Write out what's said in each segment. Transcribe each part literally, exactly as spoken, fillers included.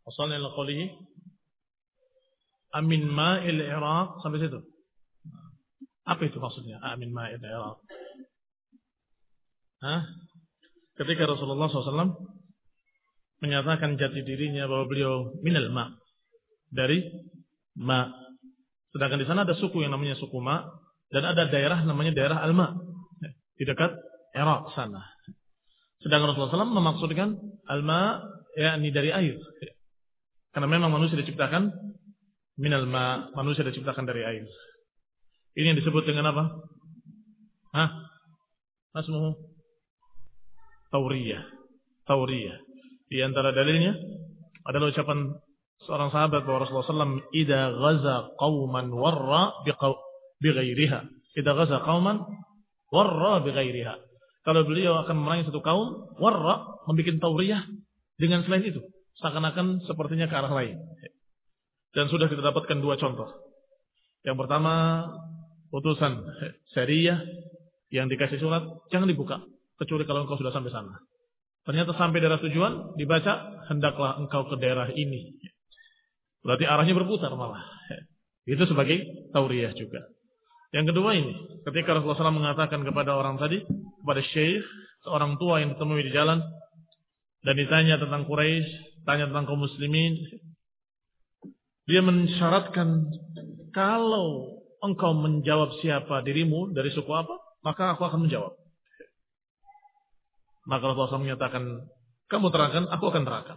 Wasalna ila qawlihi amin ma'il Iraq sampai situ. Apa itu maksudnya? Amin ma'il Iraq. Hah? Ketika Rasulullah shallallahu alaihi wasallam menyatakan jati dirinya bahwa beliau minal ma, dari ma. Sedangkan di sana ada suku yang namanya suku ma dan ada daerah namanya daerah al-ma di dekat Irak sana. Sedangkan Rasulullah shallallahu alaihi wasallam memaksudkan al-ma yakni dari air. Karena memang manusia diciptakan minal ma, manusia diciptakan dari air. Ini yang disebut dengan apa? Hah? Masmuhu tauriyah. Tauriyah. Di antara dalilnya adalah ucapan seorang sahabat bahwa Rasulullah shallallahu alaihi wasallam idza ghaza qauman warra bighairiha. Idza ghaza qauman warra bighairiha. Kalau beliau akan memerangi satu kaum, warra membuat tauriyah dengan selain itu, seakan-akan sepertinya ke arah lain. Dan sudah kita dapatkan dua contoh. Yang pertama, utusan Sariyah yang dikasih surat jangan dibuka kecuali kalau engkau sudah sampai sana. Ternyata sampai daerah tujuan, dibaca, hendaklah engkau ke daerah ini. Berarti arahnya berputar malah. Itu sebagai tauriyah juga. Yang kedua ini, ketika Rasulullah shallallahu alaihi wasallam mengatakan kepada orang tadi, kepada syekh, seorang tua yang ditemui di jalan, dan ditanya tentang Quraisy, tanya tentang kaum muslimin, dia mensyaratkan, kalau engkau menjawab siapa dirimu, dari suku apa, maka aku akan menjawab. Maka Rasulullah shallallahu alaihi wasallam menyatakan, kamu terangkan, aku akan terangkan.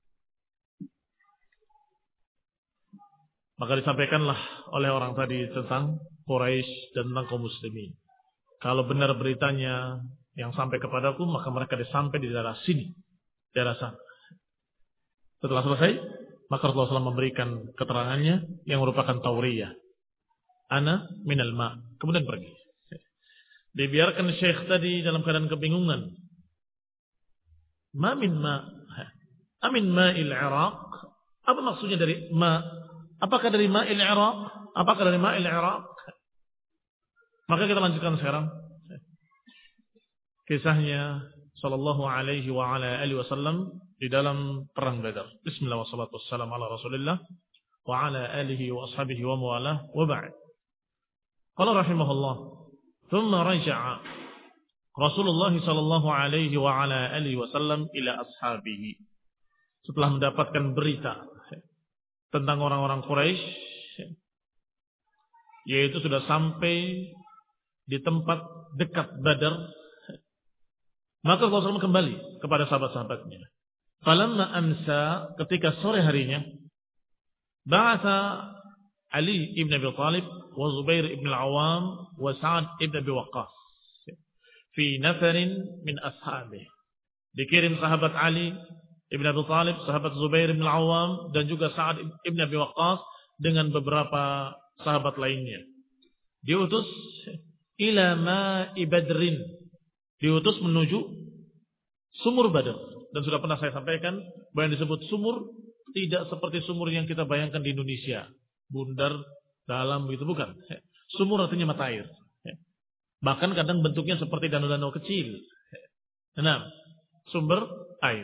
Maka disampaikanlah oleh orang tadi tentang Quraisy dan tentang kaum muslimin. Kalau benar beritanya yang sampai kepadaku, maka mereka disampai di daerah sini, daerah sana. Setelah selesai, maka Rasulullah shallallahu alaihi wasallam memberikan keterangannya yang merupakan tauriyah. Ana minal ma. Kemudian pergi. Dibiarkan syekh tadi dalam keadaan kebingungan. Ma min ma. Amin ma'il Iraq. Apa maksudnya dari ma? Apakah dari ma'il Iraq? Apakah dari ma'il Iraq? Maka kita lanjutkan sekarang kisahnya sallallahu alaihi wa ala alihi wasallam di dalam perang Badar. Bismillah wassalatu wassalamu ala Rasulillah wa ala alihi wa ashabihi wa mawalah wa ba'd. Qala rahimahullah, thumma raja'a Rasulullah sallallahu alaihi wa ala alihi wasallam ila ashabihi. Setelah mendapatkan berita tentang orang-orang Quraisy, yaitu sudah sampai di tempat dekat Badar, maka Rasulullah kembali kepada sahabat-sahabatnya. Falamma amsa, ketika sore harinya, ba'atha Ali ibn Abi Thalib wa Zubair ibn al-Awwam wa Sa'ad ibn Abi Waqqas fi nafarin min ashabih. Dikirim sahabat Ali ibn Abi Thalib, sahabat Zubair ibn al-Awwam, dan juga Sa'ad ibn Abi Waqqas dengan beberapa sahabat lainnya. Diutus ila ma'i Badrin, diutus menuju sumur Badar. Dan sudah pernah saya sampaikan bahwa yang disebut sumur tidak seperti sumur yang kita bayangkan di Indonesia, bundar, dalam, itu bukan. Sumur artinya mata air. Bahkan kadang bentuknya seperti danau-danau kecil. Nah, sumber air.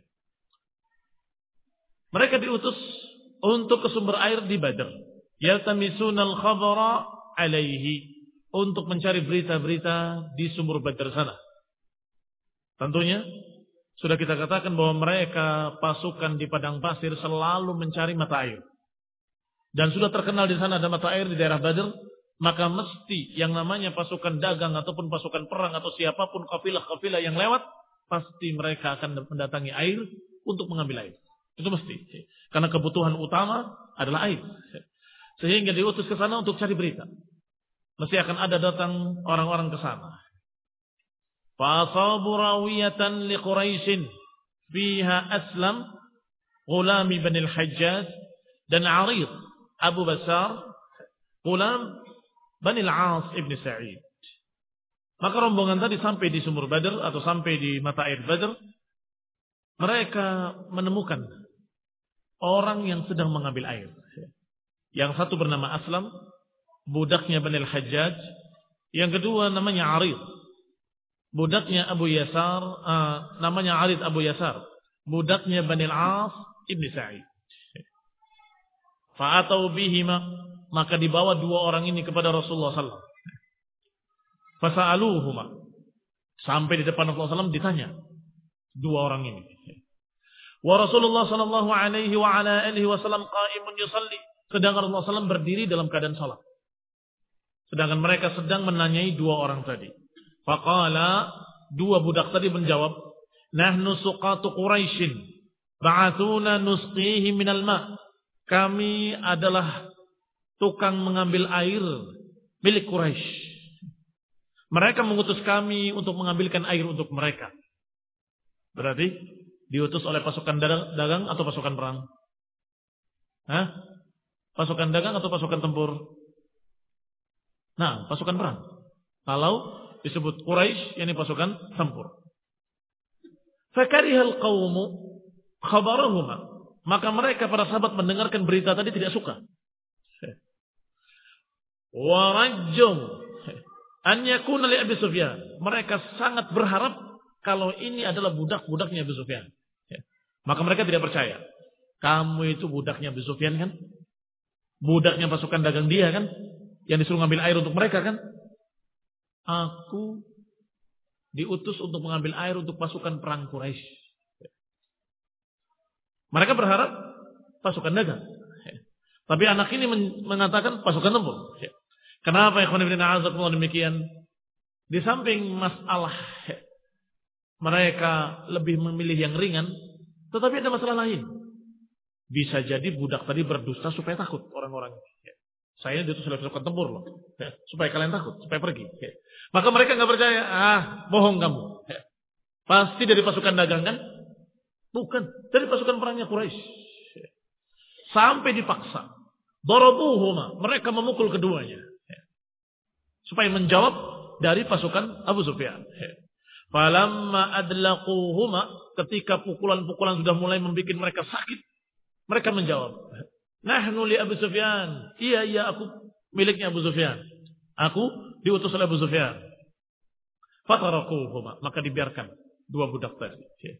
Mereka diutus untuk ke sumber air di Badar. Yaltamisunal khabara alaihi, untuk mencari berita-berita di sumur Badar sana. Tentunya sudah kita katakan bahwa mereka pasukan di padang pasir selalu mencari mata air. Dan sudah terkenal di sana ada mata air di daerah Badar, maka mesti yang namanya pasukan dagang ataupun pasukan perang atau siapapun kafilah-kafilah yang lewat, pasti mereka akan mendatangi air untuk mengambil air. Itu mesti. Karena kebutuhan utama adalah air. Sehingga diutus ke sana untuk cari berita. Mesti akan ada datang orang-orang ke sana. Fa'asabu rawiyatan li Quraisyin fiha Aslam Ghulam ibn al-Hajjaj dan Arid Abu Basar Ghulam Bani al-As ibn Sa'id. Maka rombongan tadi sampai di sumur Badar atau sampai di mata air Badar. Mereka menemukan orang yang sedang mengambil air. Yang satu bernama Aslam, budaknya Bani al-Hajjaj. Yang kedua namanya Arid, budaknya Abu Yasar, uh, namanya Arid Abu Yasar, budaknya Bani al-As ibn Sa'id. Fa'atau bihima, maka dibawa dua orang ini kepada Rasulullah sallallahu alaihi wasallam. Fasa'aluhuma, sampai di depan Rasulullah sallallahu alaihi wasallam ditanya dua orang ini. Wa Rasulullah sallallahu alaihi wa ala alihi wasallam qa'imun yusalli, sedangkan Rasulullah sallallahu alaihi wasallam berdiri dalam keadaan salat. Sedangkan mereka sedang menanyai dua orang tadi. Faqala, dua budak tadi menjawab, nahnu suqatu Quraisyin, ba'athuna nusqihi minal ma'. Kami adalah tukang mengambil air milik Quraisy. Mereka mengutus kami untuk mengambilkan air untuk mereka. Berarti diutus oleh pasukan dagang atau pasukan perang? Hah? Pasukan dagang atau pasukan tempur? Nah, pasukan perang. Kalau disebut Quraisy, ini pasukan tempur. Fakarihal qawmu khabarahuma, maka mereka para sahabat mendengarkan berita tadi tidak suka. Wa rajjum an yakuna li Abi Sufyan, mereka sangat berharap kalau ini adalah budak-budaknya Abu Sufyan. Maka mereka tidak percaya. Kamu itu budaknya Abu Sufyan kan? Budaknya pasukan dagang dia kan? Yang disuruh ngambil air untuk mereka kan? Aku diutus untuk mengambil air untuk pasukan perang Quraisy. Mereka berharap pasukan dagang. Tapi anak ini mengatakan pasukan tempur. Kenapa ikhwan fillah a'azakumullah demikian? Di samping masalah mereka lebih memilih yang ringan, tetapi ada masalah lain. Bisa jadi budak tadi berdusta supaya takut orang-orang. Saya diutus oleh pasukan tempur loh, supaya kalian takut, supaya pergi. Maka mereka nggak percaya. Ah, bohong kamu. Pasti dari pasukan dagang kan? Bukan, dari pasukan perangnya Quraisy. Sampai dipaksa. Darabuhuma, mereka memukul keduanya. Supaya menjawab dari pasukan Abu Sufyan. Falamma adlaquhuma, ketika pukulan-pukulan sudah mulai membuat mereka sakit, mereka menjawab, nahnu li Abu Sufyan. Iya, iya, aku miliknya Abu Sufyan. Aku diutus oleh Abu Sufyan. Fatarakuhuma, maka dibiarkan dua budak tadi.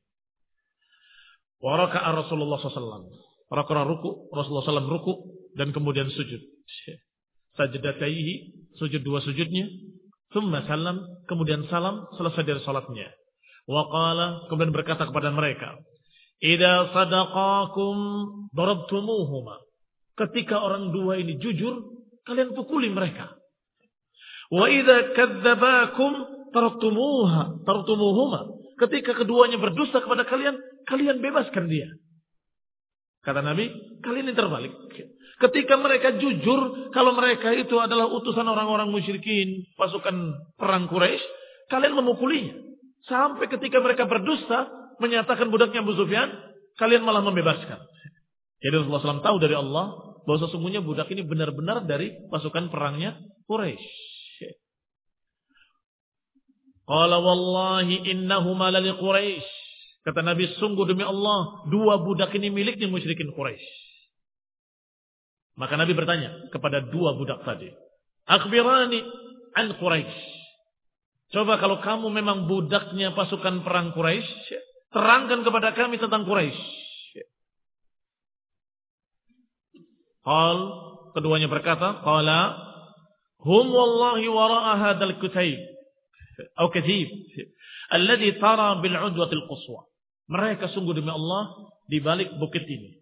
Wa raka'a Rasulullah sallallahu alaihi wasallam. Raka'a ruku, Rasulullah sallallahu alaihi wasallam ruku dan kemudian sujud. Sajdataihi, sujud dua sujudnya. Tsumma salam, kemudian salam selesai dari salatnya. Wa qala, kemudian berkata kepada mereka, idza sadaqakum darabtumuhuma. Ketika orang dua ini jujur, kalian pukuli mereka. Wa idza kadzdzabakum taraktumuha, taraktumuhuma. Ketika keduanya berdusta kepada kalian, kalian bebaskan dia. Kata Nabi, kalian ini terbalik. Ketika mereka jujur, kalau mereka itu adalah utusan orang-orang musyrikin, pasukan perang Quraisy, kalian memukulinya. Sampai ketika mereka berdusta, menyatakan budaknya Abu Sufyan, kalian malah membebaskan. Jadi Rasulullah shallallahu alaihi wasallam tahu dari Allah, bahwa sesungguhnya budak ini benar-benar dari pasukan perangnya Quraisy. Qala wallahi innahuma lali Quraisy. Kata Nabi, sungguh demi Allah, dua budak ini miliknya musyrikin Quraisy. Maka Nabi bertanya kepada dua budak tadi, akhbirani an Quraisy. Coba kalau kamu memang budaknya pasukan perang Quraisy, terangkan kepada kami tentang Quraisy. Qal, keduanya berkata, qala hum wallahi wara'a hadzal kutayb atau kathib alladhi tara bil 'udwatil quswa. Mereka sungguh demi Allah di balik bukit ini.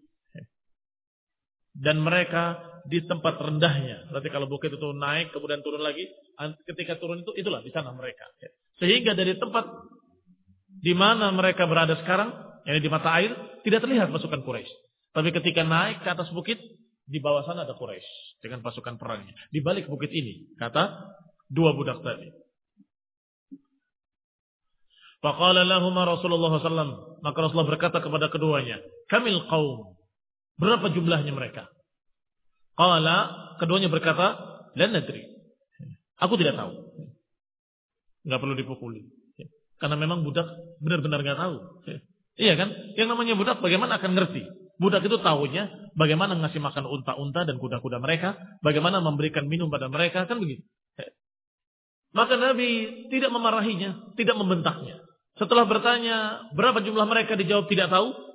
Dan mereka di tempat rendahnya. Berarti kalau bukit itu naik kemudian turun lagi, ketika turun itu itulah di sana mereka. Sehingga dari tempat di mana mereka berada sekarang, yang di mata air, tidak terlihat pasukan Quraisy. Tapi ketika naik ke atas bukit, di bawah sana ada Quraisy dengan pasukan perangnya. Di balik bukit ini, kata dua budak tadi. Faqala lahumma Rasulullah sallallahu alaihi wasallam, maka Rasulullah berkata kepada keduanya, kamil qaum, berapa jumlahnya mereka? Qala, keduanya berkata, lan nadri, aku tidak tahu. Enggak perlu dipukuli, karena memang budak benar-benar enggak tahu. Iya kan? Yang namanya budak bagaimana akan ngerti? Budak itu tahunya bagaimana ngasih makan unta-unta dan kuda-kuda mereka, bagaimana memberikan minum pada mereka, kan begitu. Maka Nabi tidak memarahinya, tidak membentaknya. Setelah bertanya berapa jumlah mereka, dijawab tidak tahu,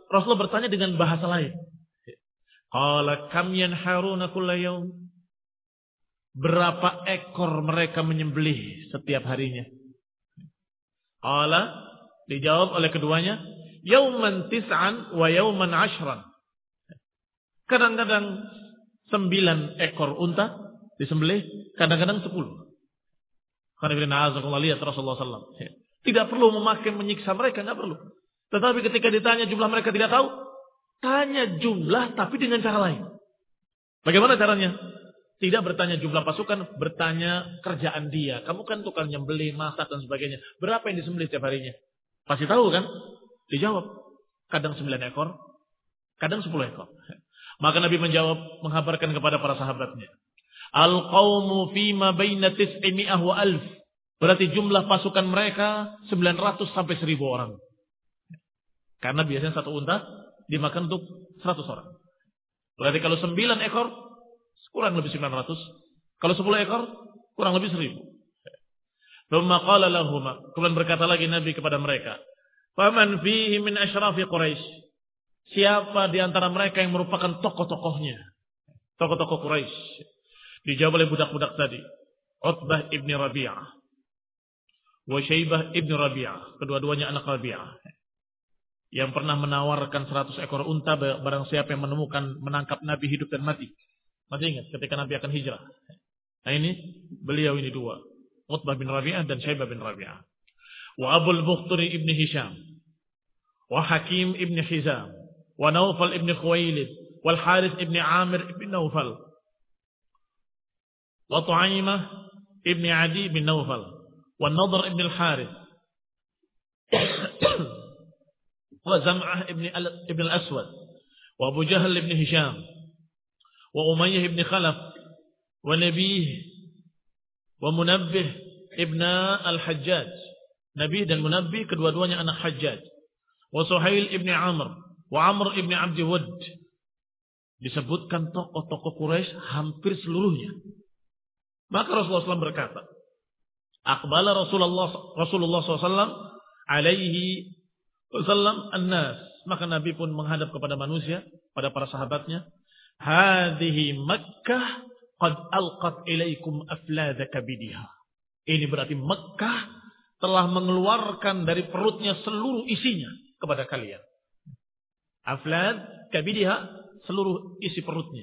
Rasulullah bertanya dengan bahasa lain. Qala kam yanharuna kulla yaum? Berapa ekor mereka menyembelih setiap harinya? Qala, dijawab oleh keduanya, yauman tis'an wa yauman ashran. Kadang-kadang sembilan ekor unta disembelih, kadang-kadang sepuluh. Karena lihat Rasulullah shallallahu alaihi wasallam. Tidak perlu memakai menyiksa mereka, nggak perlu. Tetapi ketika ditanya jumlah mereka tidak tahu, tanya jumlah tapi dengan cara lain. Bagaimana caranya? Tidak bertanya jumlah pasukan, bertanya kerjaan dia. Kamu kan tukang nyembelih, masak dan sebagainya. Berapa yang disembelih tiap harinya? Pasti tahu kan? Dijawab. Kadang sembilan ekor, kadang sepuluh ekor. Maka Nabi menjawab, menghabarkan kepada para sahabatnya. Al-qawmu fima baina tis'imi'ah wa alf. Berarti jumlah pasukan mereka sembilan ratus sampai seribu orang. Karena biasanya satu unta dimakan untuk seratus orang. Berarti kalau sembilan ekor, kurang lebih sembilan ratus. Kalau sepuluh ekor, kurang lebih seribu. Thumma qala lahuma. Kemudian berkata lagi Nabi kepada mereka. Faman fihi min asyrafi Quraisy. Siapa di antara mereka yang merupakan tokoh-tokohnya? Tokoh-tokoh Quraisy. Dijawab oleh budak-budak tadi. Utbah ibn Rabi'ah. Wa Syaibah ibn Rabi'ah. Kedua-duanya anak Rabi'ah. Yang pernah menawarkan seratus ekor unta barang siapa yang menemukan menangkap Nabi hidup dan mati. Masih ingat ketika Nabi akan hijrah. Nah ini beliau ini dua. Utbah bin Rabi'ah dan Syaibah bin Rabi'ah. Wa Abul Bukhturi ibn Hisham. Wa Hakim ibn Hizam. Wa Naufal ibn Khuwailid. Wal Harith ibn Amir ibn Naufal. Wa Tu'aimah ibn Adi bin Naufal. Wa Nadhr ibn al-Harith. Wa Zam'ah ibn al-Aswad. Wa Abu Jahal ibn Hisham. Wa Umayyah ibn Khalaf. Wa Nabih. Wa Munabbih ibn al-Hajjaj. Nabih dan Munabbih kedua-duanya anak Hajjaj. Wa Suhail ibn Amr. Wa Amr ibn Abdi Wud. Disebutkan tokoh-tokoh Quraisy hampir seluruhnya. Maka Rasulullah shallallahu alaihi wasallam berkata, Aqbala Rasulullah Rasulullah shallallahu alaihi wasallam alaihi wasallam an-nas. Maka Nabi pun menghadap kepada manusia, pada para sahabatnya. Hadhihi Makkah qad alqat ilaikum aflada kabidiha. Ini berarti Makkah telah mengeluarkan dari perutnya seluruh isinya kepada kalian. Aflad kabidiha, seluruh isi perutnya.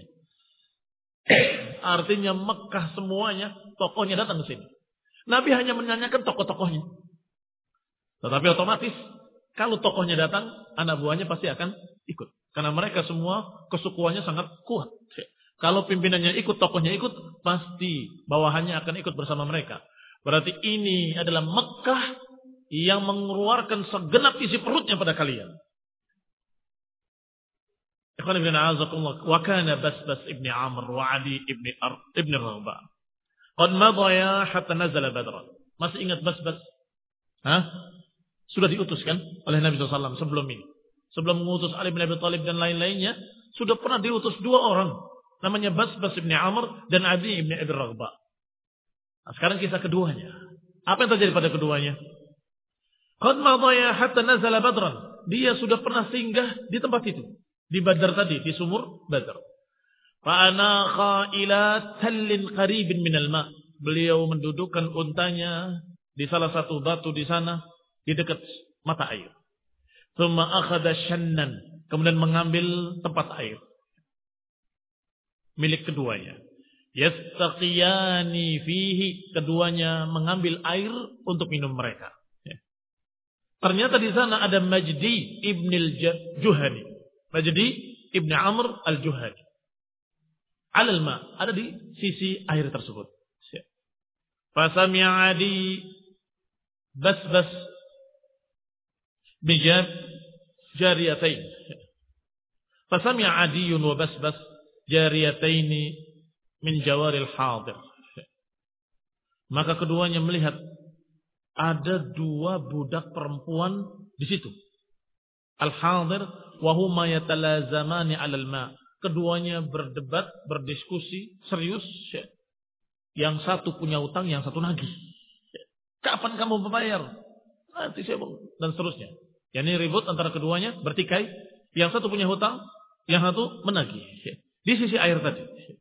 Artinya Mekah semuanya tokohnya datang ke sini. Nabi hanya menanyakan tokoh-tokohnya. Tetapi otomatis kalau tokohnya datang, anak buahnya pasti akan ikut. Karena mereka semua kesukuannya sangat kuat. Kalau pimpinannya ikut, tokohnya ikut, pasti bawahannya akan ikut bersama mereka. Berarti ini adalah Mekah yang mengeluarkan segenap isi perutnya pada kalian. Ikhwan ibn a'azakumullah. Wa kana Basbas ibn Amr wa Adi ibn Ar ibn Raghba. Qad madaya hatta nazala Badr. Masih ingat Basbas? Hah? Sudah diutuskan oleh Nabi shallallahu alaihi wasallam sebelum ini. Sebelum mengutus Ali bin Abi Thalib dan lain-lainnya, sudah pernah diutus dua orang. Namanya Basbas ibn Amr dan Adi ibn Abi Raghba. Nah, sekarang kisah keduanya. Apa yang terjadi pada keduanya? Qad madaya hatta nazala Badr. Dia sudah pernah singgah di tempat itu. Di Badar tadi, di sumur Badar. Fa'anakha ila tallin qaribin minal ma'. Beliau mendudukkan untanya di salah satu batu di sana, di dekat mata air. Thumma akhadha shannan. Kemudian mengambil tempat air. Milik keduanya. Yastaqiyani fihi. Keduanya mengambil air untuk minum mereka. Ternyata di sana ada Majdi ibn al-Juhani. Majdi ibn Amr al-Juhani. Alal ma, ada di sisi air tersebut. Fasami'a Adi Basbas bijab jariyatain. Fasami'a Adiyun wa Basbas jariyataini min jawaril hadir. Maka keduanya melihat ada dua budak perempuan di situ. Al-hadir wa huma yatalazamani 'alal ma. Keduanya berdebat, berdiskusi serius. Yang satu punya utang, yang satu nagih. Kapan kamu membayar? Nanti saya dan seterusnya. Yani ribut antara keduanya, bertikai. Yang satu punya hutang, yang satu menagih. Di sisi air tadi.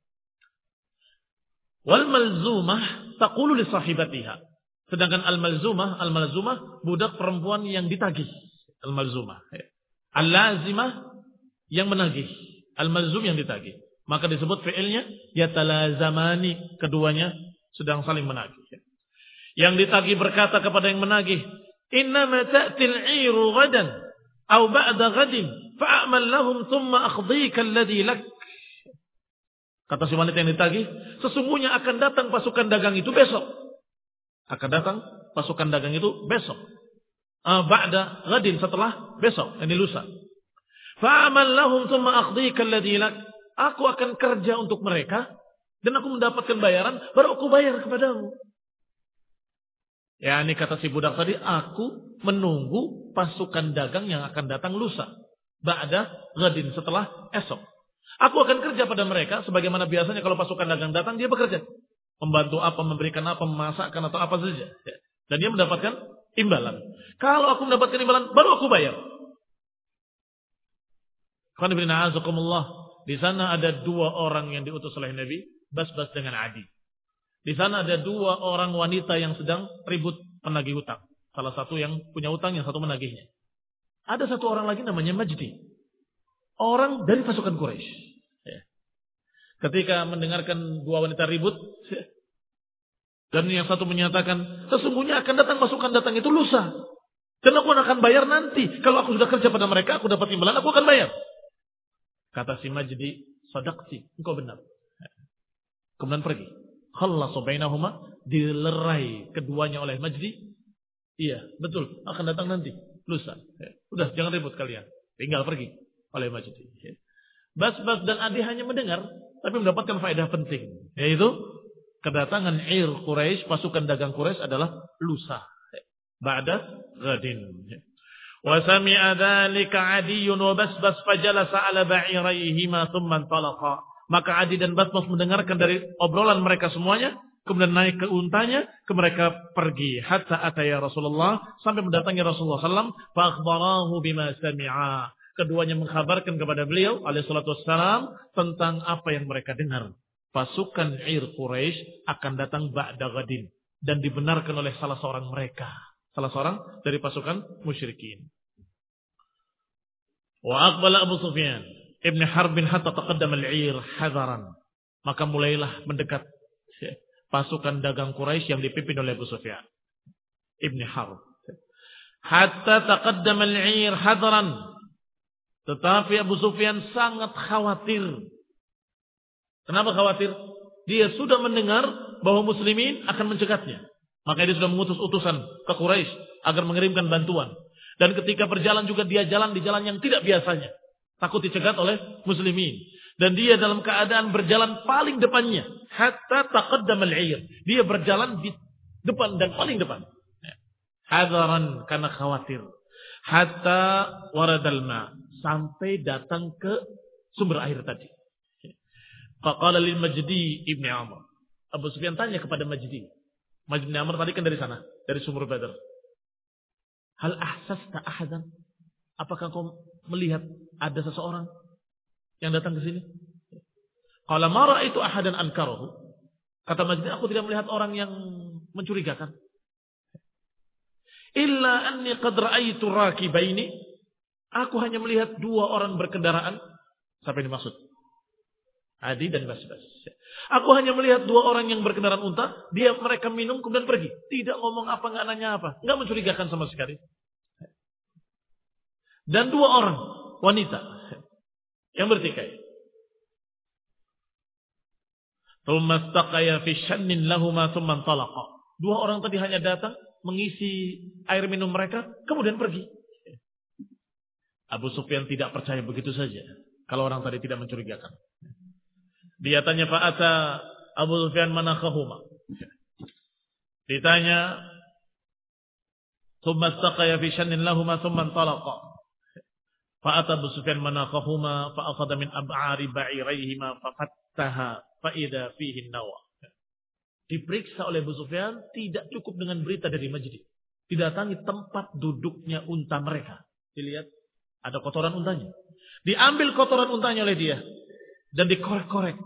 Wal malzumah taqulu li sahibatiha. Sedangkan al-malzumah, al-malzumah budak perempuan yang ditagih. Al-malzumah. Al-lazimah yang menagih. Al-malzum yang ditagih. Maka disebut fi'ilnya yatalazamani, keduanya sedang saling menagih. Yang ditagih berkata kepada yang menagih, "Innama ta'til 'iru ghadan aw ba'da ghadin fa'amal lahum thumma akhdhika alladhi lak." Kata si wanita yang ditagih, sesungguhnya akan datang pasukan dagang itu besok. Akan datang pasukan dagang itu besok. Uh, ba'da ghadin, setelah besok, ini lusa. Fa'amal lahum thumma akhdhika alladhi lak. Aku akan kerja untuk mereka dan aku mendapatkan bayaran, baru aku bayar kepadamu. Ya, ini kata si budak tadi, aku menunggu pasukan dagang yang akan datang lusa. Ba'da ghadin, setelah esok. Aku akan kerja pada mereka sebagaimana biasanya kalau pasukan dagang datang dia bekerja. Membantu apa, memberikan apa, memasakkan atau apa saja. Dan dia mendapatkan imbalan. Kalau aku mendapatkan imbalan, baru aku bayar. Di sana ada dua orang yang diutus oleh Nabi, Basbas dengan Adi. Di sana ada dua orang wanita yang sedang ribut penagih hutang. Salah satu yang punya hutang, yang satu menagihnya. Ada satu orang lagi namanya Majdi. Orang dari pasukan Quraisy. Ketika mendengarkan dua wanita ribut, dan yang satu menyatakan, sesungguhnya akan datang pasukan datang itu lusa. Dan aku akan bayar nanti. Kalau aku sudah kerja pada mereka, aku dapat imbalan, aku akan bayar. Kata si Majdi, sadaqti, engkau benar. Kemudian pergi. Khallasu bainahuma, dilerai keduanya oleh Majdi. Iya, betul, akan datang nanti, lusa. Udah, jangan ribut kalian. Tinggal pergi oleh Majdi. Basbas dan Adi hanya mendengar, tapi mendapatkan faedah penting, yaitu kedatangan Ir Quraisy, pasukan dagang Quraisy adalah lusa. Ba'da ghadin. Wa sami'a dzalika 'Adiyyun wa Basbas fajalasa 'ala ba'iraihima thumma intalaqa. Maka Adi dan Basbas mendengarkan dari obrolan mereka semuanya, kemudian naik ke untanya, ke mereka pergi hatta ataya Rasulullah, sampai mendatangi Rasulullah sallallahu alaihi wasallam, fa akhbarahu bima sami'a. Keduanya mengkhabarkan kepada beliau alaihi salatu wassalam tentang apa yang mereka dengar. Pasukan Ir Quraisy akan datang ba'da ghadin, dan dibenarkan oleh salah seorang mereka, salah seorang dari pasukan musyrikin. Wa aqbala Abu Sufyan Ibn Harbin hatta taqaddama al-'ir hadaran. Maka mulailah mendekat pasukan dagang Quraisy yang dipimpin oleh Abu Sufyan Ibn Harb. Hatta taqaddama al-'ir hadaran. Tetapi Abu Sufyan sangat khawatir. Kenapa khawatir? Dia sudah mendengar bahwa muslimin akan mencegatnya. Maka dia sudah mengutus utusan ke Quraisy agar mengirimkan bantuan. Dan ketika berjalan juga dia jalan di jalan yang tidak biasanya. Takut dicegat oleh muslimin. Dan dia dalam keadaan berjalan paling depannya. Hatta taqaddama al-'ir. Dia berjalan di depan dan paling depan. Hadaran, karena khawatir. Hatta waradal ma, sampai datang ke sumber air tadi. Faqala lil Majdi ibn Amr. Abu Sufyan tanya kepada Majdi. Majdi ibn Amr tadi kan dari sana, dari sumur Badar. Hal ahsasta ahadan? Apakah kau melihat ada seseorang yang datang ke sini? Qala ma ra'aitu ahadan ankarahu. Kata Majdi, aku tidak melihat orang yang mencurigakan. Illa anni qad ra'aitu rakibaini. Aku hanya melihat dua orang berkendaraan. Siapa yang dimaksud? Adi dan Basbas. Aku hanya melihat dua orang yang berkendaraan unta. Dia mereka minum kemudian pergi. Tidak ngomong apa, nggak nanya apa. Nggak mencurigakan sama sekali. Dan dua orang wanita yang bertikai. Thumma istaqaya fi shannin lahuma thumma intalaqa. Dua orang tadi hanya datang mengisi air minum mereka, kemudian pergi. Abu Sufyan tidak percaya begitu saja kalau orang tadi tidak mencurigakan. Dia tanya, fa'ata Abu Sufyan manakahuma. Ditanya, thumma istaqaya fi shannin lahuma thumma intalaqa. Fa'ata Abu Sufyan manakahuma fa'akhadha min ab'ari ba'iraihima fafattaha fa'idha fihi nawa. Diperiksa oleh Abu Sufyan, tidak cukup dengan berita dari Majdi. Didatangi tempat duduknya unta mereka. Dilihat, ada kotoran untanya. Diambil kotoran untanya oleh dia. Dan dikorek-korek.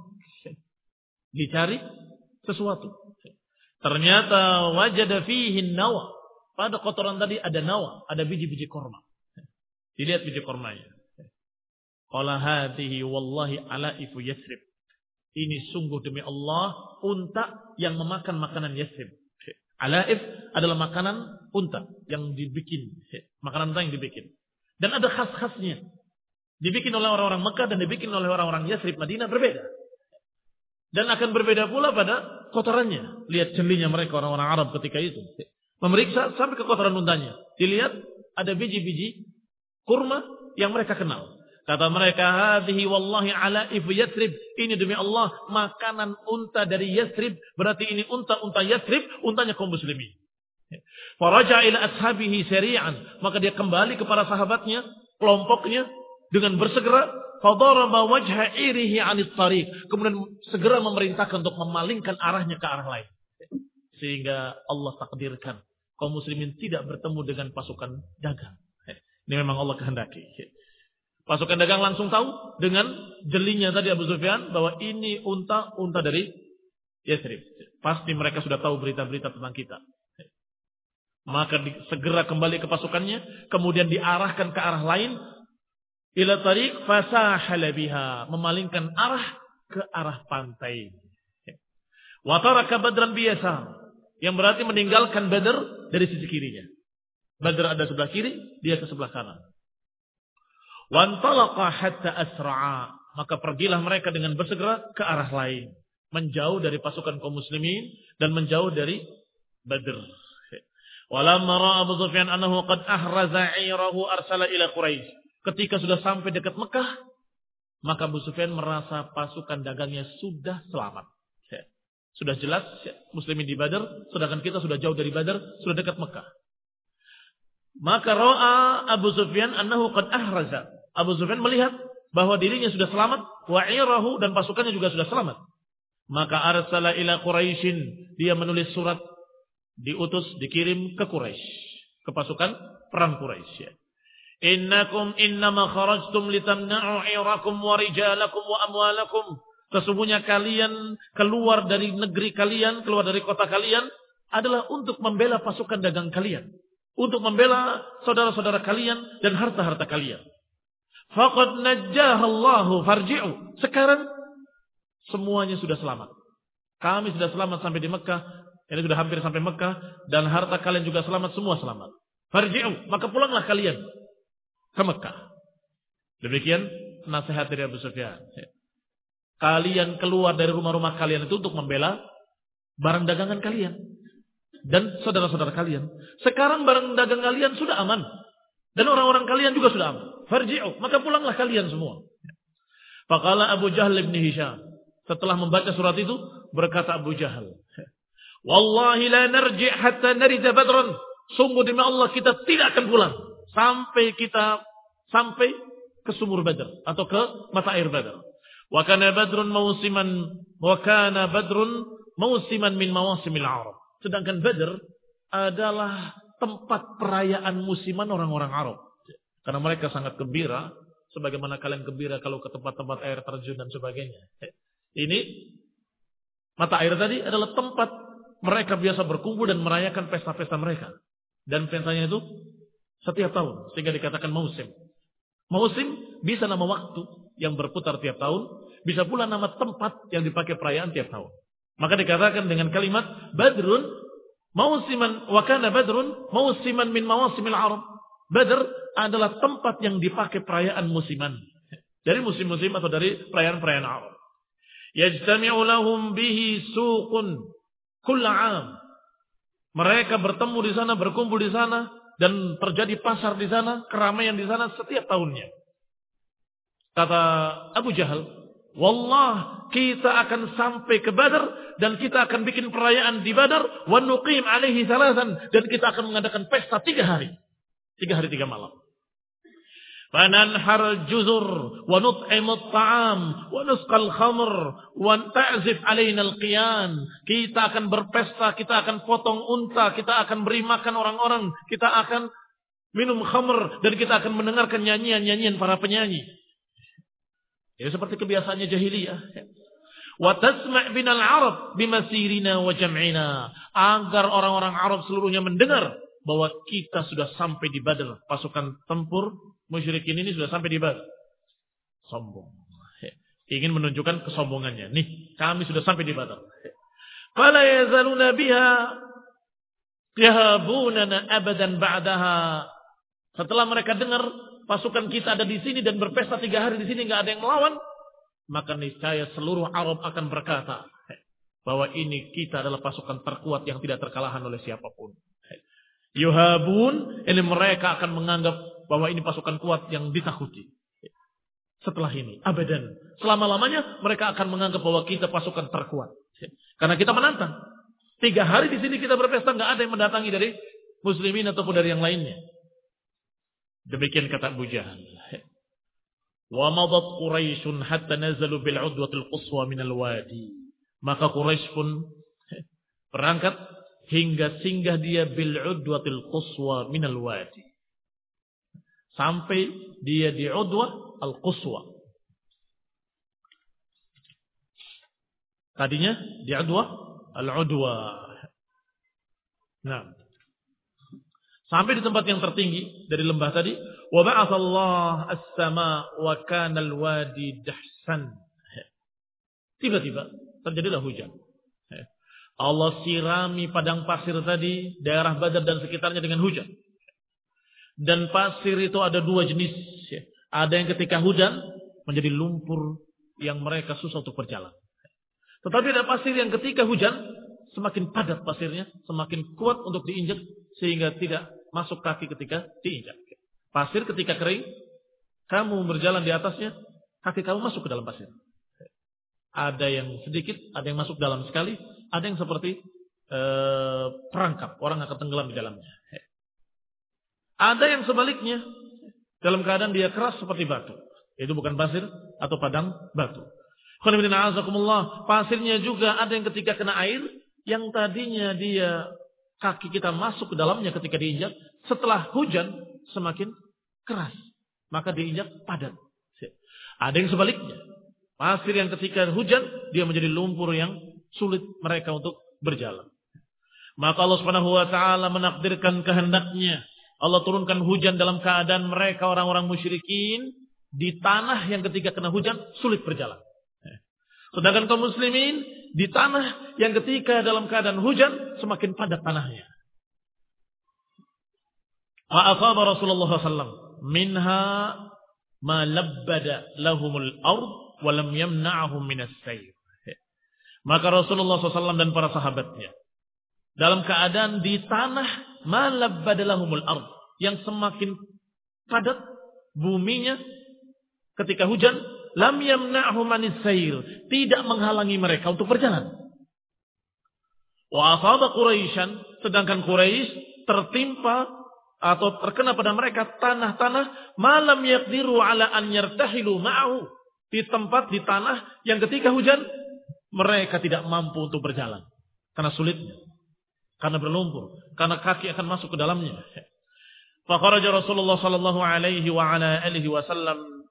Dicari sesuatu. Ternyata wajada fihi nawa. Pada kotoran tadi ada nawa. Ada biji-biji korma. Dilihat biji kormanya. Qala hadhihi wallahi alaifu Yathrib. Ini sungguh demi Allah unta yang memakan makanan Yathrib. Alaif adalah makanan unta yang dibikin. Makanan unta yang dibikin. Dan ada khas-khasnya. Dibikin oleh orang-orang Mekah dan dibikin oleh orang-orang Yathrib Madinah berbeda. Dan akan berbeda pula pada kotorannya. Lihat jelinya mereka orang-orang Arab ketika itu. Memeriksa sampai ke kotoran untanya. Dilihat ada biji-biji kurma yang mereka kenal. Kata mereka, hadhihi wallahi alaif Yathrib. Ini demi Allah makanan unta dari Yathrib. Berarti ini unta-unta Yathrib, untanya kaum muslimin. Faraja ila ashabihi sari'an. Maka dia kembali kepada sahabatnya, kelompoknya dengan bersegera. Fadaraba wajha irihi 'anit tariq. Kemudian segera memerintahkan untuk memalingkan arahnya ke arah lain. Sehingga Allah takdirkan kaum muslimin tidak bertemu dengan pasukan dagang. Ini memang Allah kehendaki. Pasukan dagang langsung tahu dengan jelinya tadi Abu Sufyan bahwa ini unta-unta dari Yathrib. Pasti mereka sudah tahu berita-berita tentang kita. Maka di, segera kembali ke pasukannya, kemudian diarahkan ke arah lain, ila tariq fasahala biha, memalingkan arah ke arah pantai. Wa taraka Badran biasa, yang berarti meninggalkan Badr dari sisi kirinya. Badr ada sebelah kiri, dia ke sebelah kanan. Wantalaqa hatta asra'a, maka pergilah mereka dengan bersegera ke arah lain, menjauh dari pasukan kaum muslimin dan menjauh dari Badr. Walamma ra'a Abu Sufyan annahu qad ahraza 'irahu arsala ila Quraisy. Ketika sudah sampai dekat Mekah, maka Abu Sufyan merasa pasukan dagangnya sudah selamat. Sudah jelas muslimin di Badr, sedangkan kita sudah jauh dari Badr, sudah dekat Mekah. Maka ra'a Abu Sufyan annahu qad ahraza. Abu Sufyan melihat bahwa dirinya sudah selamat, wa'irahu dan pasukannya juga sudah selamat. Maka arsala ila Quraisyin, dia menulis surat, diutus, dikirim ke Quraisy, ke pasukan perang Quraisy. Innakum innama kharajtum litamna'u 'irakum wa rijalakum wa amwalakum. Sesungguhnya kalian keluar dari negeri kalian, keluar dari kota kalian adalah untuk membela pasukan dagang kalian, untuk membela saudara-saudara kalian dan harta-harta kalian. Faqad najjahallahu farji'u. Sekarang semuanya sudah selamat. Kami sudah selamat sampai di Mekah. Ini sudah hampir sampai Mekah. Dan harta kalian juga selamat. Semua selamat. Farji'u. Maka pulanglah kalian ke Mekah. Demikian nasihat dari Abu Sufyan. Kalian keluar dari rumah-rumah kalian itu untuk membela barang dagangan kalian. Dan saudara-saudara kalian. Sekarang barang dagang kalian sudah aman. Dan orang-orang kalian juga sudah aman. Farji'u, maka pulanglah kalian semua. Faqala Abu Jahal bin Hisham. Setelah membaca surat itu, berkata Abu Jahal, wallahi la narji' hatta narida Badran. Sungguh demi Allah kita tidak akan pulang sampai kita sampai ke sumur Badr atau ke mata air Badr. Wa kana Badrun mausiman wa kana Badrun mausiman min mawasimil Arab. Sedangkan Badr adalah tempat perayaan musiman orang-orang Arab. Karena mereka sangat gembira, sebagaimana kalian gembira kalau ke tempat-tempat air terjun dan sebagainya. Ini mata air tadi adalah tempat mereka biasa berkumpul dan merayakan pesta-pesta mereka. Dan pestanya itu setiap tahun, sehingga dikatakan musim. Musim bisa nama waktu yang berputar tiap tahun, bisa pula nama tempat yang dipakai perayaan tiap tahun. Maka dikatakan dengan kalimat Badrun mausiman wa kana Badrun mausiman min mawasimil Arab. Badr adalah tempat yang dipakai perayaan musiman. Dari musim-musim atau dari perayaan-perayaan Arab. Yajtami'u lahum bihi suqun kulla 'am. Mereka bertemu di sana, berkumpul di sana dan terjadi pasar di sana, keramaian di sana setiap tahunnya. Kata Abu Jahal, wallah kita akan sampai ke Badar dan kita akan bikin perayaan di Badar wa nuqim alaihi salasan dan kita akan mengadakan pesta tiga hari. Tiga hari tiga malam. Fananhar al-juzur wa nut'imu at-ta'am wa nusqa al-khamr wa ta'zif alaina al-qiyan. Kita akan berpesta, kita akan potong unta, kita akan beri makan orang-orang, kita akan minum khamr dan kita akan mendengarkan nyanyian-nyanyian para penyanyi. Ya seperti kebiasaannya jahiliyah. Wa tasma' binal Arab bimasirina wa jam'ina, agar orang-orang Arab seluruhnya mendengar bahwa kita sudah sampai di Badar. Pasukan tempur musyrikin ini sudah sampai di Badar. Sombong. Ingin menunjukkan kesombongannya. Nih, kami sudah sampai di Badar. Fala yazaluna biha yahabunana abadan ba'daha. Setelah mereka dengar pasukan kita ada di sini dan berpesta tiga hari di sini, nggak ada yang melawan, maka niscaya seluruh Arab akan berkata bahwa ini kita adalah pasukan terkuat yang tidak terkalahkan oleh siapapun. Yuhabun, ini mereka akan menganggap bahwa ini pasukan kuat yang ditakuti. Setelah ini, abadan, selama-lamanya mereka akan menganggap bahwa kita pasukan terkuat. Karena kita menantang. Tiga hari di sini kita berpesta, nggak ada yang mendatangi dari muslimin ataupun dari yang lainnya. Demikian kata Abu Jahal. Wa madat Quraisyun hatta nazalu bil udwatil quswa minal wadi. Maka Quraisy pun berangkat hingga singgah dia bil udwatil quswa minal wadi. Sampai dia di udwa al-quswa. Tadinya di udwa al-udwa. Nah, sampai di tempat yang tertinggi dari lembah tadi, wa ba'athallahu as-sama wa kana al-wadi dahsan. Tiba-tiba terjadilah hujan. Allah sirami padang pasir tadi, daerah Badar dan sekitarnya dengan hujan. Dan pasir itu ada dua jenis. Ada yang ketika hujan menjadi lumpur yang mereka susah untuk berjalan. Tetapi ada pasir yang ketika hujan semakin padat pasirnya, semakin kuat untuk diinjak sehingga tidak masuk kaki ketika diinjak. Pasir ketika kering, kamu berjalan di atasnya, kaki kamu masuk ke dalam pasir. Ada yang sedikit, ada yang masuk dalam sekali, ada yang seperti eh, perangkap, orang akan tenggelam di dalamnya. Ada yang sebaliknya, dalam keadaan dia keras seperti batu. Itu bukan pasir atau padang batu. Pasirnya juga ada yang ketika kena air, yang tadinya dia kaki kita masuk ke dalamnya ketika diinjak, setelah hujan semakin keras, maka diinjak padat. Ada yang sebaliknya, pasir yang ketika hujan dia menjadi lumpur yang sulit mereka untuk berjalan. Maka Allah Subhanahu wa taala menakdirkan kehendaknya. Allah turunkan hujan dalam keadaan mereka orang-orang musyrikin di tanah yang ketika kena hujan sulit berjalan. Sedangkan kaum muslimin di tanah yang ketika dalam keadaan hujan semakin padat tanahnya. Wa asaba Rasulullah sallallahu alaihi wasallam minha ma labbada lahumul ard wa lam yamna'hum minas sayr. Maka Rasulullah sallallahu alaihi wasallam dan para sahabatnya dalam keadaan di tanah ma labbada lahumul ard, yang semakin padat buminya ketika hujan, lam yamna'hum manis sayr, tidak menghalangi mereka untuk berjalan. Wa asaba Quraisyan, sedangkan Quraisy tertimpa atau terkena pada mereka tanah-tanah malam yaqdiru ala an yartahilu ma'ahu, di tempat di tanah yang ketika hujan mereka tidak mampu untuk berjalan karena sulitnya, karena berlumpur, karena kaki akan masuk ke dalamnya. Fa kharaja Rasulullah sallallahu alaihi wa ala alihi wasallam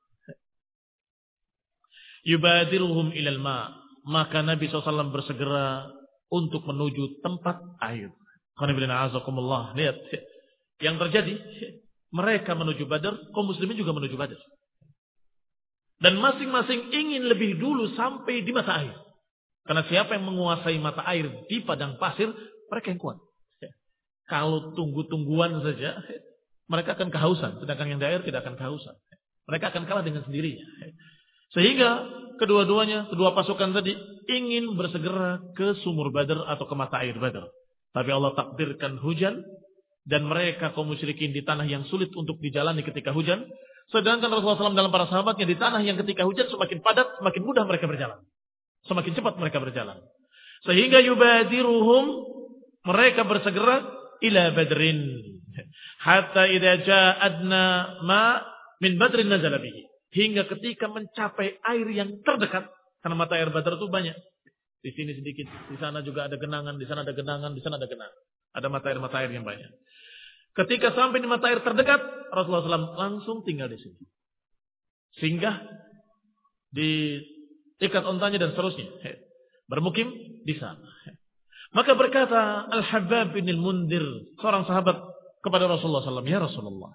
yubadiruhum ilal ma, maka Nabi shallallahu alaihi wasallam bersegera untuk menuju tempat air. Lihat yang terjadi, mereka menuju Badar, kaum muslimin juga menuju Badar, dan masing-masing ingin lebih dulu sampai di mata air. Karena siapa yang menguasai mata air di padang pasir, mereka yang kuat. Kalau tunggu-tungguan saja, mereka akan kehausan, sedangkan yang di air tidak akan kehausan. Mereka akan kalah dengan sendirinya. Sehingga kedua-duanya, kedua pasukan tadi ingin bersegera ke sumur Badar atau ke mata air Badar. Tapi Allah takdirkan hujan dan mereka kaum musyrikin di tanah yang sulit untuk dijalani ketika hujan. Sedangkan Rasulullah shallallahu alaihi wasallam dalam para sahabatnya di tanah yang ketika hujan semakin padat, semakin mudah mereka berjalan. Semakin cepat mereka berjalan. Sehingga yubadiruhum, mereka bersegera ila Badrin. Hatta idza ja'adna ma min Badrin nazala bihi. Hingga ketika mencapai air yang terdekat, karena mata air Badar itu banyak. Di sini sedikit, di sana juga ada genangan, di sana ada genangan, di sana ada genangan. Ada mata air-mata air yang banyak. Ketika sampai di mata air terdekat, Rasulullah shallallahu alaihi wasallam langsung tinggal di sini. Singgah diikat ontanya dan seterusnya. Bermukim di sana. Maka berkata Al-Habab bin Al-Mundhir, seorang sahabat kepada Rasulullah sallallahu alaihi wasallam, "Ya Rasulullah,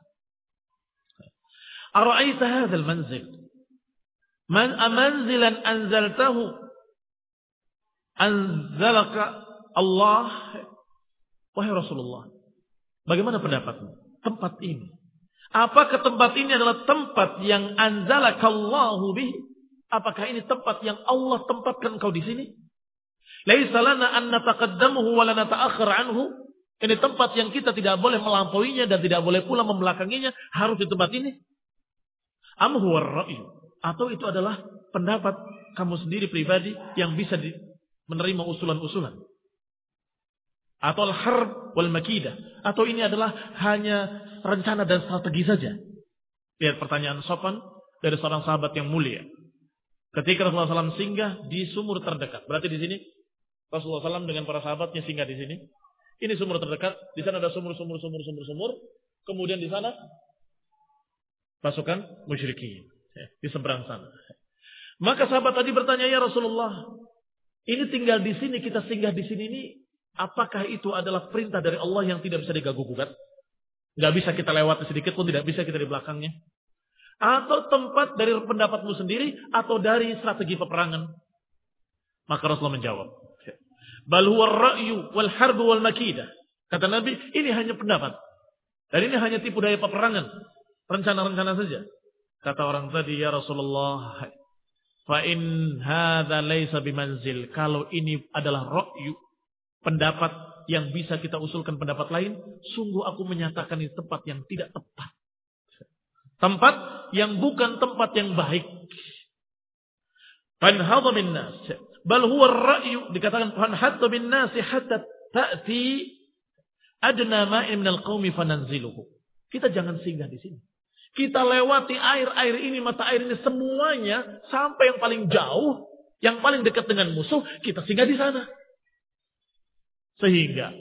ara'aita hadzal manzil? Man amanzilan anzaltahu anzalaka Allah?" Wahai Rasulullah, bagaimana pendapatmu? Tempat ini, apakah tempat ini adalah tempat yang anzalakallahu bihi? Apakah ini tempat yang Allah tempatkan kau di sini? Laisa lana an nataqaddamuhu wa la nata'akhkhar anhu. Ini tempat yang kita tidak boleh melampauinya dan tidak boleh pula membelakanginya, harus di tempat ini. Am huwa ar-ra'yu, atau itu adalah pendapat kamu sendiri pribadi yang bisa di, menerima usulan-usulan. Atau al-harb wal makidah, atau ini adalah hanya rencana dan strategi saja. Lihat pertanyaan sopan dari seorang sahabat yang mulia. Ketika Rasulullah shallallahu alaihi wasallam singgah di sumur terdekat, berarti di sini Rasulullah shallallahu alaihi wasallam dengan para sahabatnya singgah di sini. Ini sumur terdekat, di sana ada sumur, sumur, sumur, sumur, sumur. Kemudian di sana pasukan musyrikin di seberang sana. Maka sahabat tadi bertanya, "Ya Rasulullah, ini tinggal di sini, kita singgah di sini ini, apakah itu adalah perintah dari Allah yang tidak bisa diganggu-gugat? Nggak bisa kita lewati sedikit pun, tidak bisa kita di belakangnya. Atau tempat dari pendapatmu sendiri, atau dari strategi peperangan?" Maka Rasulullah menjawab, "Bal huwa ar-ra'yu wal harb wal makidah." Kata Nabi, ini hanya pendapat. Dan ini hanya tipu daya peperangan, rencana-rencana saja. Kata orang tadi, "Ya Rasulullah, fa in hadza laisa bimanzil." Kalau ini adalah ra'yu, pendapat yang bisa kita usulkan pendapat lain, sungguh aku menyatakan ini tempat yang tidak tepat. Tempat yang bukan tempat yang baik. Fanhadha bin nas. Bal huwa ar-ra'yu, dikatakan fanhadha bin nas hatta ta'ti adna ma'in minal qaumi fananziluhu. Kita jangan singgah di sini. Kita lewati air-air ini, mata air ini semuanya sampai yang paling jauh, yang paling dekat dengan musuh, kita singgah di sana. Sehingga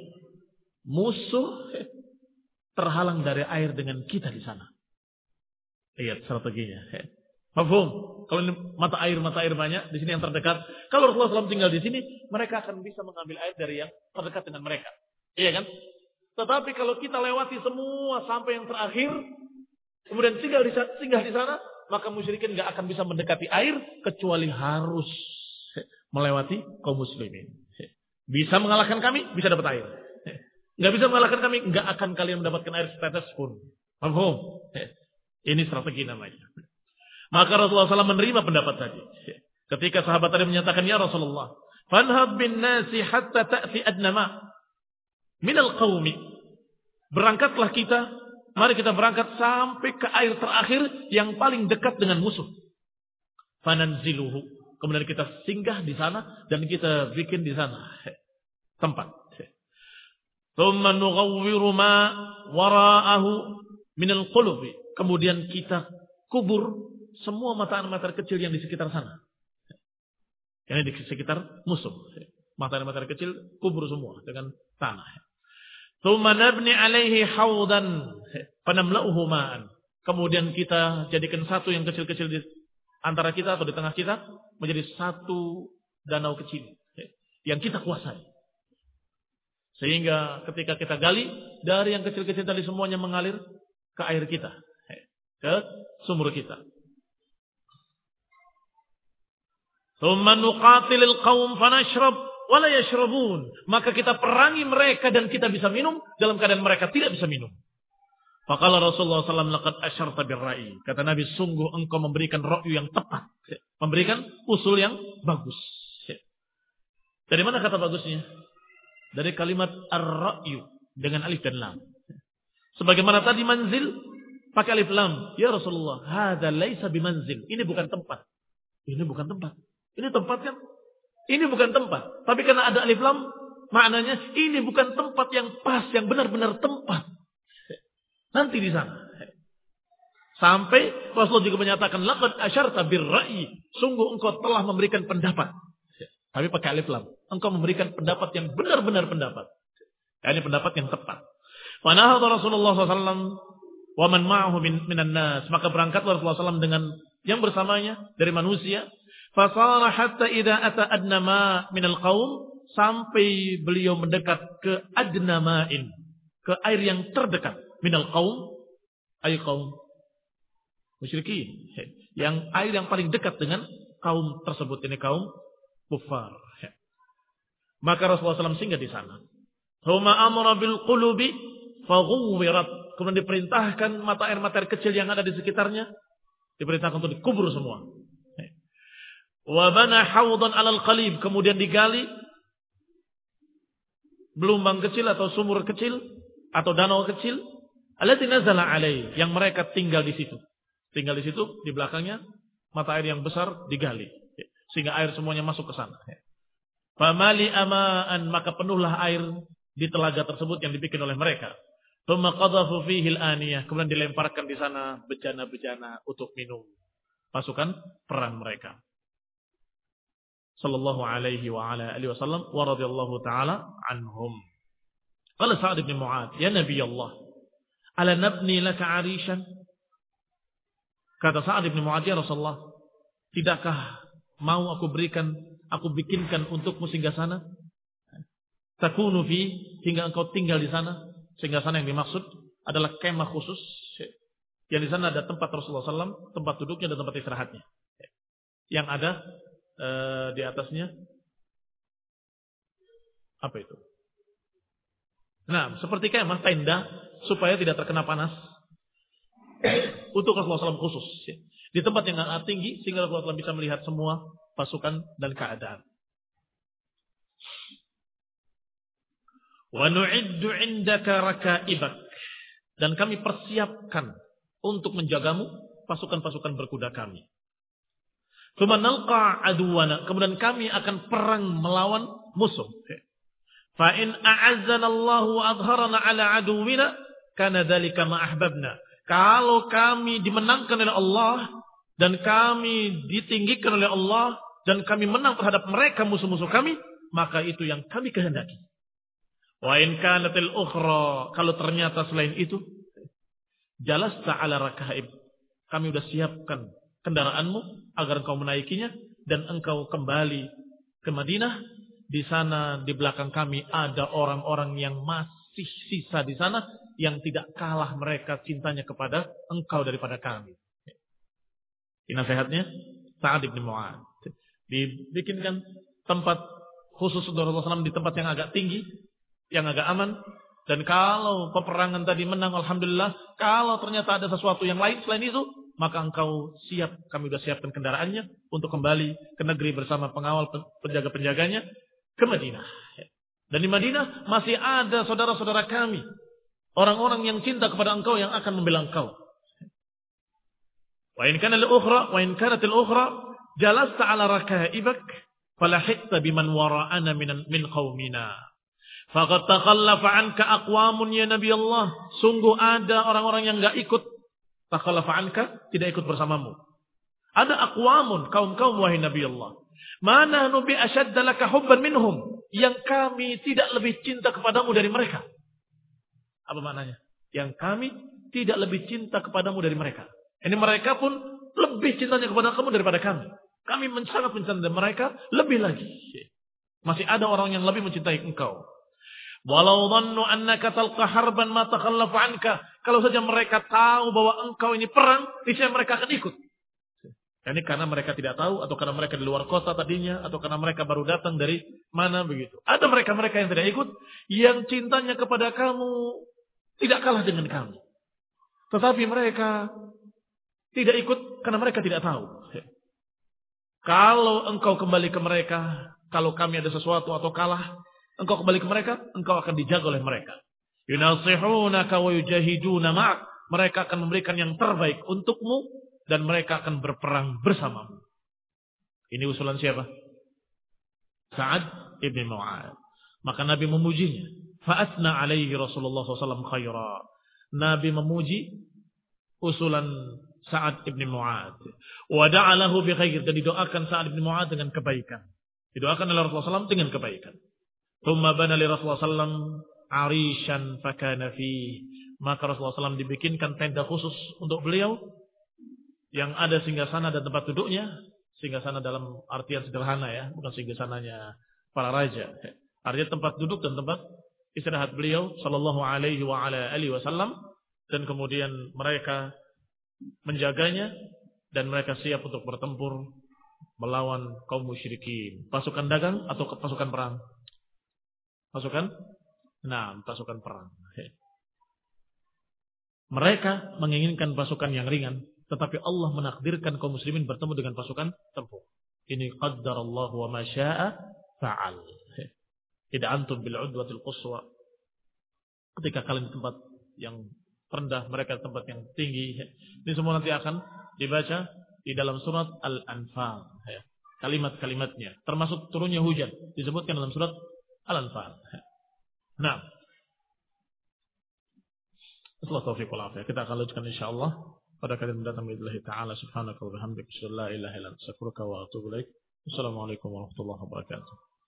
musuh terhalang dari air dengan kita di sana. Lihat strateginya. Mafhum? Kalau ini mata air mata air banyak di sini yang terdekat. Kalau Rasulullah shallallahu alaihi wasallam tinggal di sini, mereka akan bisa mengambil air dari yang terdekat dengan mereka. Iya kan? Tetapi kalau kita lewati semua sampai yang terakhir, kemudian tinggal di singgah di sana, maka musyrikin nggak akan bisa mendekati air kecuali harus melewati kaum muslimin. Bisa mengalahkan kami, bisa dapat air. Nggak bisa mengalahkan kami, nggak akan kalian mendapatkan air setetes pun. Paham? Ini strategi namanya. Maka Rasulullah shallallahu alaihi wasallam menerima pendapat tadi. Ketika sahabat tadi menyatakan, "Ya Rasulullah, fanhad bin nasi hatta ta'ti adnama minal qaumi." Berangkatlah kita, mari kita berangkat sampai ke air terakhir yang paling dekat dengan musuh. Fananziluhu. Kemudian kita singgah di sana dan kita bikin di sana tempat. Thumma nughawwiru ma wara'ahu minal qulubi. Kemudian kita kubur semua mata air-mata kecil yang di sekitar sana. Yang di sekitar musuh. Mata air-mata kecil kubur semua dengan tanah. Thumma nabni alaihi haudan fanamla'uhu ma'an. Kemudian kita jadikan satu yang kecil-kecil di antara kita atau di tengah kita menjadi satu danau kecil yang kita kuasai. Sehingga ketika kita gali, dari yang kecil-kecil tadi semuanya mengalir ke air kita, ke sumur kita. Thumma nuqatilil qaum fanashrab wa la yashrabun. Maka kita perangi mereka dan kita bisa minum dalam keadaan mereka tidak bisa minum. Faqala Rasulullah sallallahu alaihi wasallam, laqad asyarta birra'i. Kata Nabi, sungguh engkau memberikan ra'yu yang tepat, memberikan usul yang bagus. Dari mana kata bagusnya? Dari kalimat ar-ra'yu dengan alif dan lam. Sebagaimana tadi manzil pakai alif lam. Ya Rasulullah, hadza laisa bimanzil. Ini bukan tempat. Ini bukan tempat. Ini tempat kan? Ini bukan tempat. Tapi karena ada alif lam, maknanya ini bukan tempat yang pas, yang benar-benar tempat. Nanti di sana. Sampai Rasulullah juga menyatakan, laqad asyarta birra'i. Sungguh engkau telah memberikan pendapat. Tapi pakai alif lam. Engkau memberikan pendapat yang benar-benar pendapat. Ini pendapat yang tepat. Wa nahadha Rasulullah sallallahu alaihi wasallam wa man ma'ahu min minan nas. Maka berangkatlah Rasulullah sallallahu alaihi wasallam dengan yang bersamanya dari manusia. Fasara hatta idza ata adnama minal qaum, sampai beliau mendekat ke adnama'in, ke air yang terdekat minal qaum, ay qaum musyrikin, yang air yang paling dekat dengan kaum tersebut, ini kaum kufar. Maka Rasulullah shallallahu alaihi wasallam singgah di sana. Huma amara bil qulubi faghuwirat, kemudian diperintahkan mata air-mata air kecil yang ada di sekitarnya diperintahkan untuk dikubur semua. Wa bana haudan 'alal qalib, kemudian digali belumbang kecil atau sumur kecil atau danau kecil, allati nazala alai, yang mereka tinggal di situ. Tinggal di situ, di belakangnya mata air yang besar digali sehingga air semuanya masuk ke sana. Famali amaan, maka penuhlah air di telaga tersebut yang dibikin oleh mereka. Tsumma qadhafu fihi al-aniyah, kemudian dilemparkan di sana bejana-bejana untuk minum pasukan perang mereka. Sallallahu alaihi wa ala alihi wasallam wa radhiyallahu taala anhum. Qala Sa'ad bin Mu'adz, ya Nabi Allah, ala nabni laka 'arishan? Kata Sa'ad bin Mu'adz, ya Rasulullah, tidakkah mau aku berikan, aku bikinkan untukmu singgasana? Takunu fi, hingga engkau tinggal di sana. Singgasana yang dimaksud adalah kemah khusus, yang di sana ada tempat Rasulullah shallallahu alaihi wasallam, tempat duduknya dan tempat istirahatnya. Yang ada Uh, di atasnya apa itu? Nah, seperti kemah, tenda supaya tidak terkena panas. Untuk Rasulullah shallallahu alaihi wasallam khusus, di tempat yang sangat tinggi sehingga Rasulullah bisa melihat semua pasukan dan keadaan. Wa nu'iddu 'indaka rakaibak, dan kami persiapkan untuk menjagamu pasukan-pasukan berkuda kami. Tsumma nalqa aduwana, kemudian kami akan perang melawan musuh. Fa in a'azzana Allah wa adharana 'ala aduwina kana dzalika ma ahbabna. Kalau kami dimenangkan oleh Allah dan kami ditinggikan oleh Allah dan kami menang terhadap mereka musuh-musuh kami, maka itu yang kami kehendaki. Wa in kanatil ukhra, kalau ternyata selain itu, jalasta 'ala rakaib, kami sudah siapkan kendaraanmu agar engkau menaikinya dan engkau kembali ke Madinah. Di sana di belakang kami ada orang-orang yang masih sisa di sana yang tidak kalah mereka cintanya kepada engkau daripada kami. Ini nasihatnya Sa'ad bin Mu'adz. Dibikinkan tempat khusus untuk Rasulullah shallallahu alaihi wasallam di tempat yang agak tinggi, yang agak aman. Dan kalau peperangan tadi menang, alhamdulillah. Kalau ternyata ada sesuatu yang lain selain itu, maka engkau siap, kami sudah siapkan kendaraannya untuk kembali ke negeri bersama pengawal penjaga-penjaganya ke Madinah. Dan di Madinah masih ada saudara-saudara kami, orang-orang yang cinta kepada engkau yang akan membela engkau. Wa in kana al-ukhra wa in kanat al-ukhra jalasta 'ala rakaibak falahiqta biman wara'ana min min qaumina. Faqad takhallafa 'anka aqwamun ya Nabi Allah. Sungguh ada orang-orang yang enggak ikut. Takhallafa 'anka, tidak ikut bersamamu. Ada aqwamun, kaum-kaum wahai Nabi Allah. Mana nubi ashadda laka hubban minhum, yang kami tidak lebih cinta kepadamu dari mereka. Apa maknanya? Yang kami tidak lebih cinta kepadamu dari mereka. Ini mereka pun lebih cintanya kepada kamu daripada kami. Kami sangat mencintai mereka lebih lagi. Masih ada orang yang lebih mencintai engkau. Walau dhannu annaka talqa harban ma takhallafa anka. Kalau saja mereka tahu bahwa engkau ini perang, niscaya mereka akan ikut. Ini karena mereka tidak tahu, atau karena mereka di luar kota tadinya, atau karena mereka baru datang dari mana begitu. Ada mereka-mereka yang tidak ikut, yang cintanya kepada kamu tidak kalah dengan kamu. Tetapi mereka tidak ikut karena mereka tidak tahu. Kalau engkau kembali ke mereka, kalau kami ada sesuatu atau kalah, engkau kembali ke mereka, engkau akan dijaga oleh mereka. Yunasihunaka wa yujahiduna ma'ak. Mereka akan memberikan yang terbaik untukmu dan mereka akan berperang bersamamu. Ini usulan siapa? Sa'ad ibn Mu'adz. Maka Nabi memujinya. Fa'athna alaihi Rasulullah shallallahu alaihi wasallam khaira. Nabi memuji usulan Sa'ad ibn Mu'adz. Wa da'alahu bi khair, dan didoakan Sa'ad ibn Mu'adz dengan kebaikan. Didoakan oleh Rasulullah shallallahu alaihi wasallam dengan kebaikan. Thumma bana li Rasulullah shallallahu alaihi wasallam arishan fakana fihi. Maka Rasulullah shallallahu alaihi wasallam dibikinkan tenda khusus untuk beliau yang ada singgasana dan tempat duduknya, singgasana dalam artian sederhana ya, bukan singgasananya para raja. Artinya tempat duduk dan tempat istirahat beliau sallallahu alaihi wa ala alihi wasallam, dan kemudian mereka menjaganya dan mereka siap untuk bertempur melawan kaum musyrikin. Pasukan dagang atau pasukan perang? Pasukan? Nah, pasukan perang. Mereka menginginkan pasukan yang ringan, tetapi Allah menakdirkan kaum muslimin bertemu dengan pasukan tempur. Ini qaddarallahu wa ma syaa fa'al. Tidak antum bil udwatil quswa. Ketika kalian di tempat yang rendah, mereka di tempat yang tinggi. Ini semua nanti akan dibaca di dalam surat Al-Anfal. Kalimat-kalimatnya. Termasuk turunnya hujan. Disebutkan dalam surat Al-Anfal. Nah. Setelah taufiq wal afiyah. Kita akan lanjutkan insyaAllah pada kali mendatang billahi ta'ala subhanaka wa bihamdika asyhadu an la ilaha illa anta astaghfiruka wa atubu ilaik. Wassalamualaikum warahmatullahi wabarakatuh.